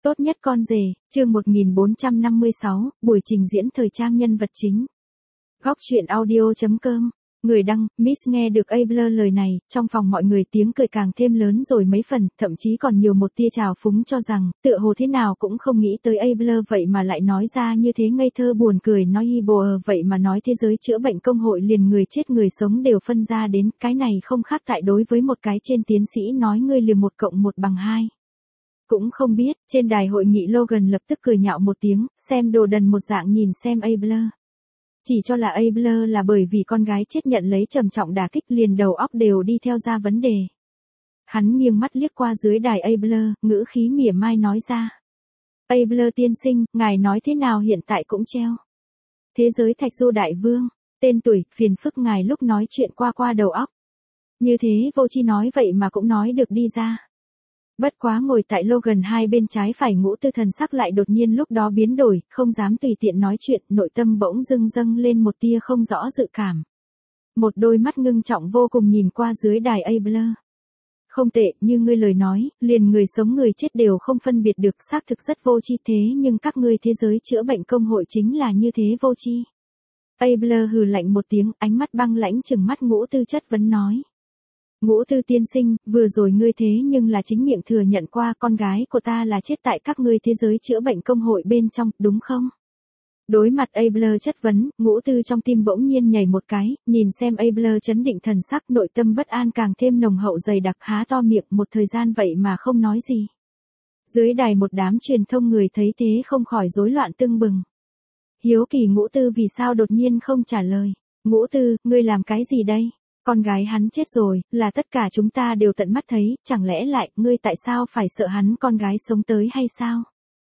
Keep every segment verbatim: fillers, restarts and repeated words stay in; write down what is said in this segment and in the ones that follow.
Tốt nhất con rể, chương một nghìn bốn trăm năm mươi sáu, buổi trình diễn thời trang nhân vật chính. Góc truyện audio chấm com. Người đăng, Miss nghe được Abler lời này, trong phòng mọi người tiếng cười càng thêm lớn rồi mấy phần, thậm chí còn nhiều một tia trào phúng cho rằng, tựa hồ thế nào cũng không nghĩ tới Abler vậy mà lại nói ra như thế ngây thơ buồn cười nói hi bồ vậy mà nói thế giới chữa bệnh công hội liền người chết người sống đều phân ra đến, cái này không khác tại đối với một cái trên tiến sĩ nói ngươi liều một cộng một bằng hai. Cũng không biết, trên đài hội nghị Logan lập tức cười nhạo một tiếng, xem đồ đần một dạng nhìn xem Abler. Chỉ cho là Abler là bởi vì con gái chết nhận lấy trầm trọng đả kích liền đầu óc đều đi theo ra vấn đề. Hắn nghiêng mắt liếc qua dưới đài Abler, ngữ khí mỉa mai nói ra. Abler tiên sinh, ngài nói thế nào hiện tại cũng treo. Thế giới thạch du đại vương, tên tuổi, phiền phức ngài lúc nói chuyện qua qua đầu óc. Như thế vô chi nói vậy mà cũng nói được đi ra. Bất quá ngồi tại Logan hai bên trái phải Ngũ Tư thần sắc lại đột nhiên lúc đó biến đổi, không dám tùy tiện nói chuyện, nội tâm bỗng dưng dâng lên một tia không rõ dự cảm. Một đôi mắt ngưng trọng vô cùng nhìn qua dưới đài Abler. Không tệ, như ngươi lời nói, liền người sống người chết đều không phân biệt được, xác thực rất vô tri thế nhưng các ngươi thế giới chữa bệnh công hội chính là như thế vô tri. Abler hừ lạnh một tiếng, ánh mắt băng lãnh trừng mắt Ngũ Tư chất vấn nói. Ngũ Tư tiên sinh, vừa rồi ngươi thế nhưng là chính miệng thừa nhận qua con gái của ta là chết tại các ngươi thế giới chữa bệnh công hội bên trong, đúng không? Đối mặt Abler chất vấn, Ngũ Tư trong tim bỗng nhiên nhảy một cái, nhìn xem Abler chấn định thần sắc nội tâm bất an càng thêm nồng hậu dày đặc há to miệng một thời gian vậy mà không nói gì. Dưới đài một đám truyền thông người thấy thế không khỏi rối loạn tưng bừng. Hiếu kỳ Ngũ Tư vì sao đột nhiên không trả lời. Ngũ Tư, ngươi làm cái gì đây? Con gái hắn chết rồi, là tất cả chúng ta đều tận mắt thấy, chẳng lẽ lại, ngươi tại sao phải sợ hắn con gái sống tới hay sao?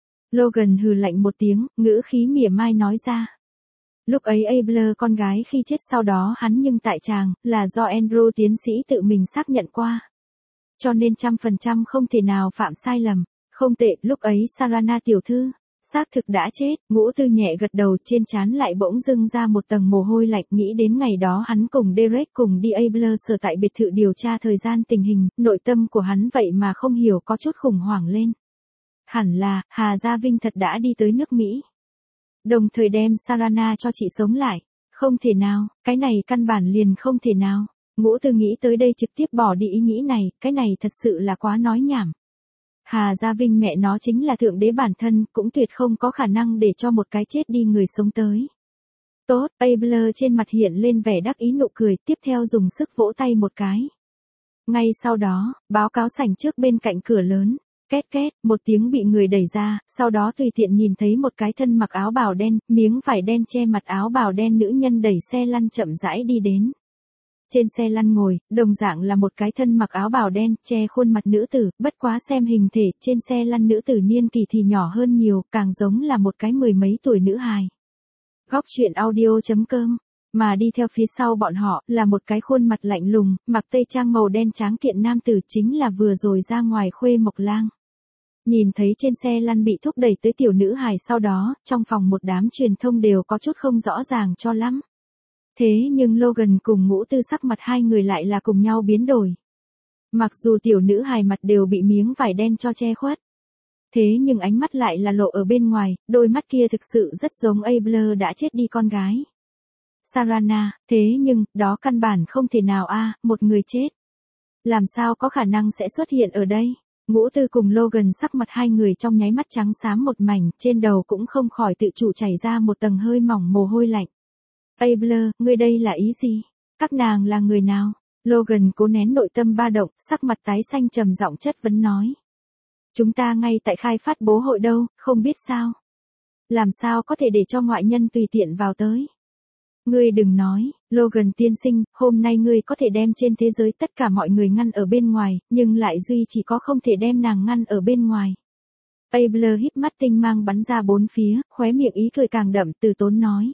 Logan hừ lạnh một tiếng, ngữ khí mỉa mai nói ra. Lúc ấy Abler con gái khi chết sau đó hắn nhưng tại tràng, là do Andrew tiến sĩ tự mình xác nhận qua. Cho nên trăm phần trăm không thể nào phạm sai lầm. Không tệ, lúc ấy Sarana tiểu thư xác thực đã chết. Ngũ Tư nhẹ gật đầu, trên trán lại bỗng dưng ra một tầng mồ hôi lạnh, nghĩ đến ngày đó hắn cùng Derek cùng đi Abler sở tại biệt thự điều tra thời gian tình hình, nội tâm của hắn vậy mà không hiểu có chút khủng hoảng lên. Hẳn là, Hà Gia Vinh thật đã đi tới nước Mỹ. Đồng thời đem Sarana cho chị sống lại. Không thể nào, cái này căn bản liền không thể nào. Ngũ Tư nghĩ tới đây trực tiếp bỏ đi ý nghĩ này, cái này thật sự là quá nói nhảm. Hà Gia Vinh mẹ nó chính là thượng đế bản thân, cũng tuyệt không có khả năng để cho một cái chết đi người sống tới. Tốt, Abler trên mặt hiện lên vẻ đắc ý nụ cười, tiếp theo dùng sức vỗ tay một cái. Ngay sau đó, báo cáo sảnh trước bên cạnh cửa lớn, két két, một tiếng bị người đẩy ra, sau đó tùy tiện nhìn thấy một cái thân mặc áo bào đen, miếng vải đen che mặt áo bào đen nữ nhân đẩy xe lăn chậm rãi đi đến. Trên xe lăn ngồi, đồng dạng là một cái thân mặc áo bào đen, che khuôn mặt nữ tử, bất quá xem hình thể, trên xe lăn nữ tử niên kỳ thì nhỏ hơn nhiều, càng giống là một cái mười mấy tuổi nữ hài. Góc truyện audio chấm com. Mà đi theo phía sau bọn họ, là một cái khuôn mặt lạnh lùng, mặc tây trang màu đen tráng kiện nam tử chính là vừa rồi ra ngoài Khuê Mộc Lang. Nhìn thấy trên xe lăn bị thúc đẩy tới tiểu nữ hài sau đó, trong phòng một đám truyền thông đều có chút không rõ ràng cho lắm. Thế nhưng Logan cùng Ngũ Tư sắc mặt hai người lại là cùng nhau biến đổi. Mặc dù tiểu nữ hài mặt đều bị miếng vải đen cho che khuất. Thế nhưng ánh mắt lại là lộ ở bên ngoài, đôi mắt kia thực sự rất giống Abler đã chết đi con gái. Sarana, thế nhưng, đó căn bản không thể nào a, một người chết. Làm sao có khả năng sẽ xuất hiện ở đây? Ngũ Tư cùng Logan sắc mặt hai người trong nháy mắt trắng xám một mảnh, trên đầu cũng không khỏi tự chủ chảy ra một tầng hơi mỏng mồ hôi lạnh. Abler, ngươi đây là ý gì? Các nàng là người nào? Logan cố nén nội tâm ba động, sắc mặt tái xanh trầm giọng chất vấn nói. Chúng ta ngay tại khai phát bố hội đâu, không biết sao? Làm sao có thể để cho ngoại nhân tùy tiện vào tới? Ngươi đừng nói, Logan tiên sinh, hôm nay ngươi có thể đem trên thế giới tất cả mọi người ngăn ở bên ngoài, nhưng lại duy chỉ có không thể đem nàng ngăn ở bên ngoài. Abler híp mắt tinh mang bắn ra bốn phía, khóe miệng ý cười càng đậm từ tốn nói.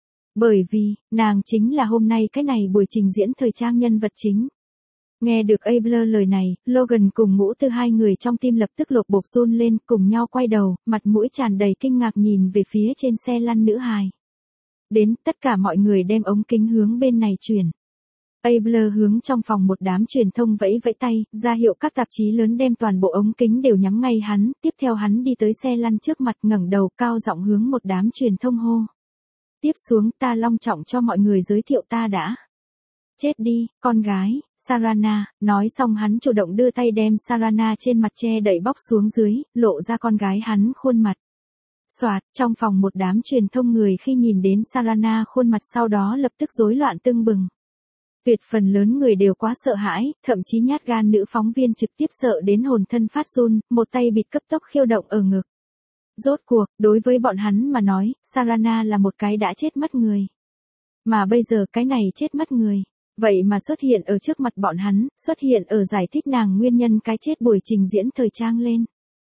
Bởi vì, nàng chính là hôm nay cái này buổi trình diễn thời trang nhân vật chính. Nghe được Abler lời này, Logan cùng Ngũ Tư hai người trong tim lập tức lột bột run lên, cùng nhau quay đầu, mặt mũi tràn đầy kinh ngạc nhìn về phía trên xe lăn nữ hài. Đến, tất cả mọi người đem ống kính hướng bên này chuyển. Abler hướng trong phòng một đám truyền thông vẫy vẫy tay, ra hiệu các tạp chí lớn đem toàn bộ ống kính đều nhắm ngay hắn, tiếp theo hắn đi tới xe lăn trước mặt ngẩng đầu cao giọng hướng một đám truyền thông hô. Tiếp xuống ta long trọng cho mọi người giới thiệu ta đã. Chết đi, con gái, Sarana, nói xong hắn chủ động đưa tay đem Sarana trên mặt che đậy bóc xuống dưới, lộ ra con gái hắn khuôn mặt. Soạt, trong phòng một đám truyền thông người khi nhìn đến Sarana khuôn mặt sau đó lập tức rối loạn tưng bừng. Tuyệt phần lớn người đều quá sợ hãi, thậm chí nhát gan nữ phóng viên trực tiếp sợ đến hồn thân phát run, một tay bịt cấp tốc khiêu động ở ngực. Rốt cuộc, đối với bọn hắn mà nói, Sarana là một cái đã chết mất người. Mà bây giờ cái này chết mất người, vậy mà xuất hiện ở trước mặt bọn hắn, xuất hiện ở giải thích nàng nguyên nhân cái chết buổi trình diễn thời trang lên.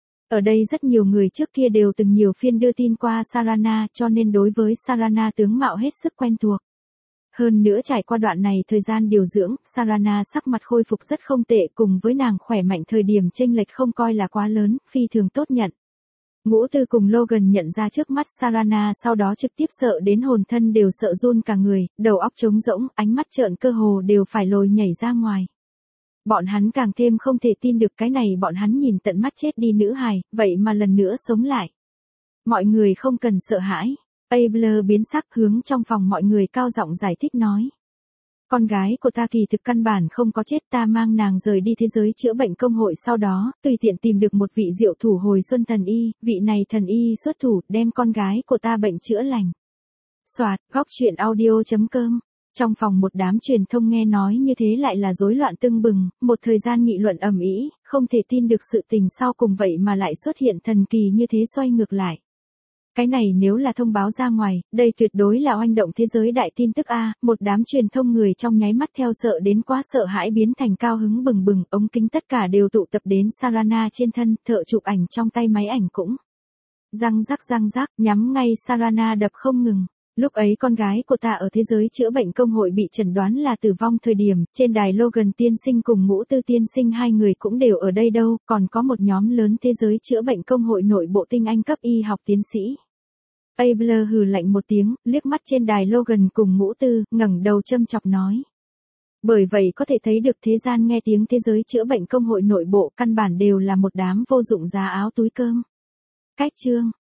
Ở đây rất nhiều người trước kia đều từng nhiều phiên đưa tin qua Sarana cho nên đối với Sarana tướng mạo hết sức quen thuộc. Hơn nữa trải qua đoạn này thời gian điều dưỡng, Sarana sắc mặt khôi phục rất không tệ cùng với nàng khỏe mạnh thời điểm chênh lệch không coi là quá lớn, phi thường tốt nhận. Ngũ Tư cùng Logan nhận ra trước mắt Sarana sau đó trực tiếp sợ đến hồn thân đều sợ run cả người, đầu óc trống rỗng, ánh mắt trợn cơ hồ đều phải lồi nhảy ra ngoài. Bọn hắn càng thêm không thể tin được cái này bọn hắn nhìn tận mắt chết đi nữ hài, vậy mà lần nữa sống lại. Mọi người không cần sợ hãi. Abler biến sắc hướng trong phòng mọi người cao giọng giải thích nói. Con gái của ta kỳ thực căn bản không có chết, ta mang nàng rời đi thế giới chữa bệnh công hội sau đó, tùy tiện tìm được một vị diệu thủ hồi xuân thần y, vị này thần y xuất thủ đem con gái của ta bệnh chữa lành. Soạt, góc truyện audio chấm com. Trong phòng một đám truyền thông nghe nói như thế lại là rối loạn tưng bừng, một thời gian nghị luận ầm ĩ, không thể tin được sự tình sau cùng vậy mà lại xuất hiện thần kỳ như thế xoay ngược lại. Cái này nếu là thông báo ra ngoài, đây tuyệt đối là oanh động thế giới đại tin tức a, một đám truyền thông người trong nháy mắt theo sợ đến quá sợ hãi biến thành cao hứng bừng bừng, ống kính tất cả đều tụ tập đến Sarana trên thân, thợ chụp ảnh trong tay máy ảnh cũng răng rắc răng rắc, nhắm ngay Sarana đập không ngừng. Lúc ấy con gái của ta ở thế giới chữa bệnh công hội bị chẩn đoán là tử vong thời điểm, trên đài Logan tiên sinh cùng Ngũ Tư tiên sinh hai người cũng đều ở đây đâu, còn có một nhóm lớn thế giới chữa bệnh công hội nội bộ tinh anh cấp y học tiến sĩ. Abler hừ lạnh một tiếng, liếc mắt trên đài Logan cùng Ngũ Tư, ngẩng đầu châm chọc nói. Bởi vậy có thể thấy được thế gian nghe tiếng thế giới chữa bệnh công hội nội bộ căn bản đều là một đám vô dụng giá áo túi cơm. Cách chương